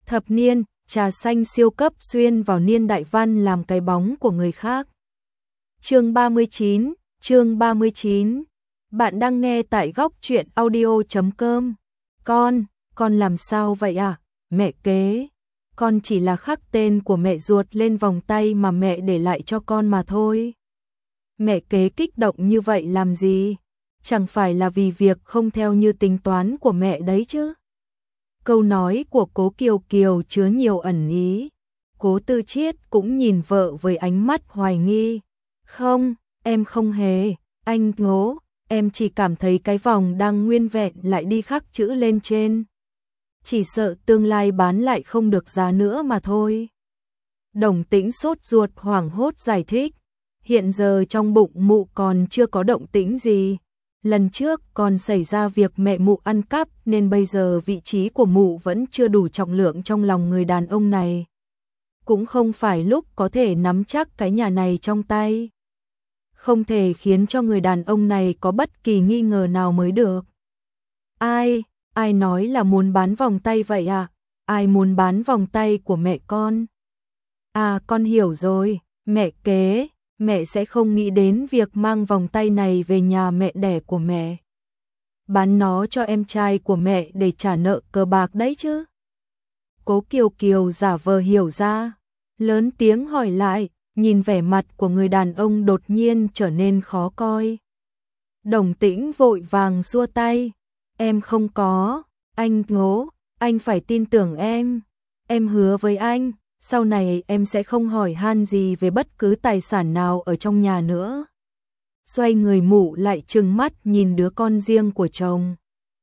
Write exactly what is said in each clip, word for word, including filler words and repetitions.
Thập niên, trà xanh siêu cấp xuyên vào niên đại văn làm cái bóng của người khác. Chương ba mươi chín, chương ba mươi chín. Bạn đang nghe tại góc truyện audio chấm com. Con, con làm sao vậy à? Mẹ kế, con chỉ là khắc tên của mẹ ruột lên vòng tay mà mẹ để lại cho con mà thôi. Mẹ kế kích động như vậy làm gì? Chẳng phải là vì việc không theo như tính toán của mẹ đấy chứ? Câu nói của Cố Kiều Kiều chứa nhiều ẩn ý. Cố Tư Chiết cũng nhìn vợ với ánh mắt hoài nghi. Không, em không hề, anh Ngố, em chỉ cảm thấy cái vòng đang nguyên vẹn lại đi khắc chữ lên trên. Chỉ sợ tương lai bán lại không được giá nữa mà thôi. Đồng Tĩnh sốt ruột hoảng hốt giải thích. Hiện giờ trong bụng mụ còn chưa có động tĩnh gì. Lần trước còn xảy ra việc mẹ mụ ăn cắp nên bây giờ vị trí của mụ vẫn chưa đủ trọng lượng trong lòng người đàn ông này. Cũng không phải lúc có thể nắm chắc cái nhà này trong tay. Không thể khiến cho người đàn ông này có bất kỳ nghi ngờ nào mới được. Ai, ai nói là muốn bán vòng tay vậy à? Ai muốn bán vòng tay của mẹ con? À, con hiểu rồi, mẹ kế. Mẹ sẽ không nghĩ đến việc mang vòng tay này về nhà mẹ đẻ của mẹ. Bán nó cho em trai của mẹ để trả nợ cờ bạc đấy chứ. Cố Kiều Kiều giả vờ hiểu ra, lớn tiếng hỏi lại, nhìn vẻ mặt của người đàn ông đột nhiên trở nên khó coi. Đồng Tĩnh vội vàng xua tay, em không có, anh Ngố, anh phải tin tưởng em. Em hứa với anh, sau này em sẽ không hỏi han gì về bất cứ tài sản nào ở trong nhà nữa. Xoay người mụ lại trừng mắt nhìn đứa con riêng của chồng.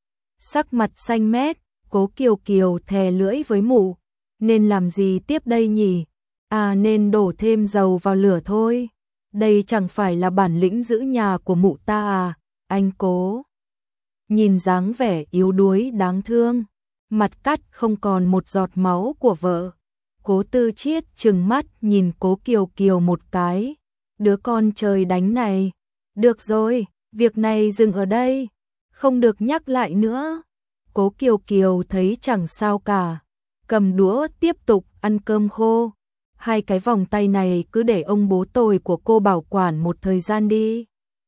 Sắc mặt xanh mét, Cố Kiều Kiều thè lưỡi với mụ. Nên làm gì tiếp đây nhỉ? À, nên đổ thêm dầu vào lửa thôi. Đây chẳng phải là bản lĩnh giữ nhà của mụ ta à, anh Cố. Nhìn dáng vẻ yếu đuối đáng thương, mặt cắt không còn một giọt máu của vợ. Cố Tư Chiết trừng mắt nhìn Cố Kiều Kiều một cái. Đứa con trời đánh này. Được rồi, việc này dừng ở đây. Không được nhắc lại nữa. Cố Kiều Kiều thấy chẳng sao cả. Cầm đũa tiếp tục ăn cơm khô. Hai cái vòng tay này cứ để ông bố tôi của cô bảo quản một thời gian đi.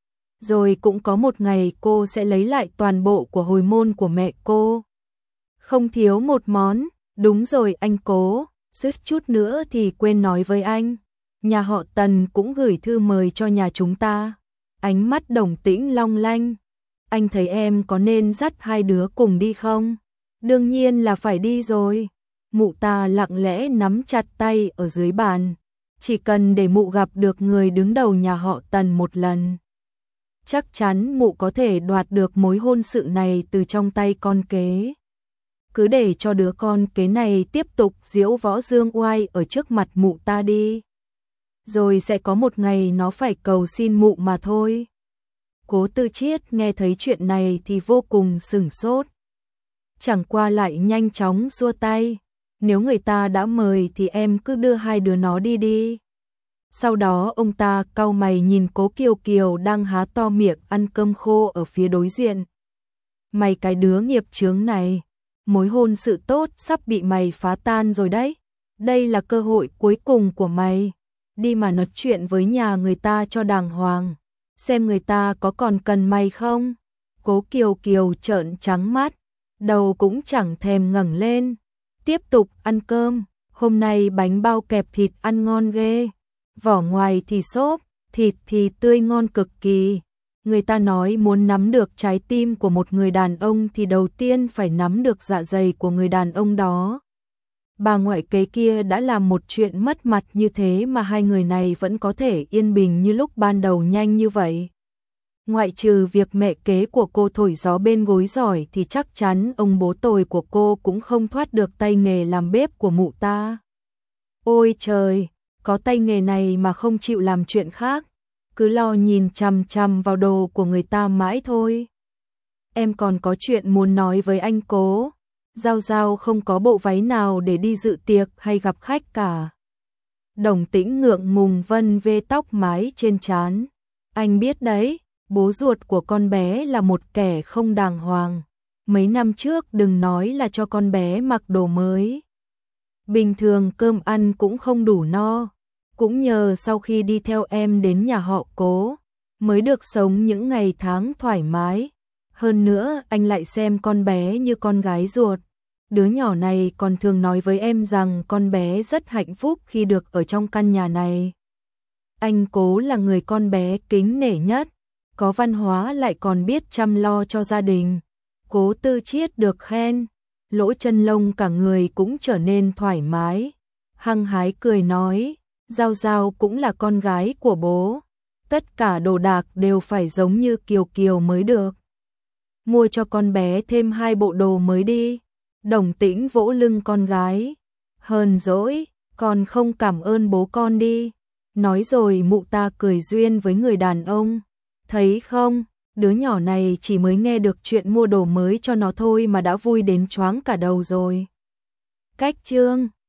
Rồi cũng có một ngày cô sẽ lấy lại toàn bộ của hồi môn của mẹ cô. Không thiếu một món. Đúng rồi anh Cố. Suýt chút nữa thì quên nói với anh. Nhà họ Tần cũng gửi thư mời cho nhà chúng ta. Ánh mắt Đồng Tĩnh long lanh. Anh thấy em có nên dắt hai đứa cùng đi không? Đương nhiên là phải đi rồi. Mụ ta lặng lẽ nắm chặt tay ở dưới bàn. Chỉ cần để mụ gặp được người đứng đầu nhà họ Tần một lần. Chắc chắn mụ có thể đoạt được mối hôn sự này từ trong tay con kế. Cứ để cho đứa con kế này tiếp tục diễu võ dương oai ở trước mặt mụ ta đi. Rồi sẽ có một ngày nó phải cầu xin mụ mà thôi. Cố Tư Chiết nghe thấy chuyện này thì vô cùng sửng sốt. Chẳng qua lại nhanh chóng xua tay. Nếu người ta đã mời thì em cứ đưa hai đứa nó đi đi. Sau đó ông ta cau mày nhìn Cố Kiều Kiều đang há to miệng ăn cơm khô ở phía đối diện. Mày cái đứa nghiệp chướng này. Mối hôn sự tốt sắp bị mày phá tan rồi đấy. Đây là cơ hội cuối cùng của mày. Đi mà nói chuyện với nhà người ta cho đàng hoàng. Xem người ta có còn cần mày không. Cố Kiều Kiều trợn trắng mắt. Đầu cũng chẳng thèm ngẩng lên. Tiếp tục ăn cơm. Hôm nay bánh bao kẹp thịt ăn ngon ghê. Vỏ ngoài thì xốp, thịt thì tươi ngon cực kỳ. Người ta nói muốn nắm được trái tim của một người đàn ông thì đầu tiên phải nắm được dạ dày của người đàn ông đó. Bà ngoại kế kia đã làm một chuyện mất mặt như thế mà hai người này vẫn có thể yên bình như lúc ban đầu nhanh như vậy. Ngoại trừ việc mẹ kế của cô thổi gió bên gối giỏi thì chắc chắn ông bố tồi của cô cũng không thoát được tay nghề làm bếp của mụ ta. Ôi trời, có tay nghề này mà không chịu làm chuyện khác. Cứ lo nhìn chằm chằm vào đồ của người ta mãi thôi. Em còn có chuyện muốn nói với anh Cố. Giao Giao không có bộ váy nào để đi dự tiệc hay gặp khách cả. Đồng Tĩnh ngượng ngùng vân vê tóc mái trên trán. Anh biết đấy, bố ruột của con bé là một kẻ không đàng hoàng. Mấy năm trước đừng nói là cho con bé mặc đồ mới. bình thường cơm ăn cũng không đủ no, cũng nhờ sau khi đi theo em đến nhà họ Cố, mới được sống những ngày tháng thoải mái. Hơn nữa anh lại xem con bé như con gái ruột. Đứa nhỏ này còn thường nói với em rằng con bé rất hạnh phúc khi được ở trong căn nhà này. Anh Cố là người con bé kính nể nhất, có văn hóa lại còn biết chăm lo cho gia đình. Cố Tư Chiết được khen, lỗ chân lông cả người cũng trở nên thoải mái. Hăng hái cười nói, Giao Giao cũng là con gái của bố. Tất cả đồ đạc đều phải giống như Kiều Kiều mới được. Mua cho con bé thêm hai bộ đồ mới đi. Đồng Tĩnh vỗ lưng con gái. Hờn dỗi, còn không cảm ơn bố con đi. Nói rồi mụ ta cười duyên với người đàn ông. Thấy không, đứa nhỏ này chỉ mới nghe được chuyện mua đồ mới cho nó thôi mà đã vui đến choáng cả đầu rồi. Cách chương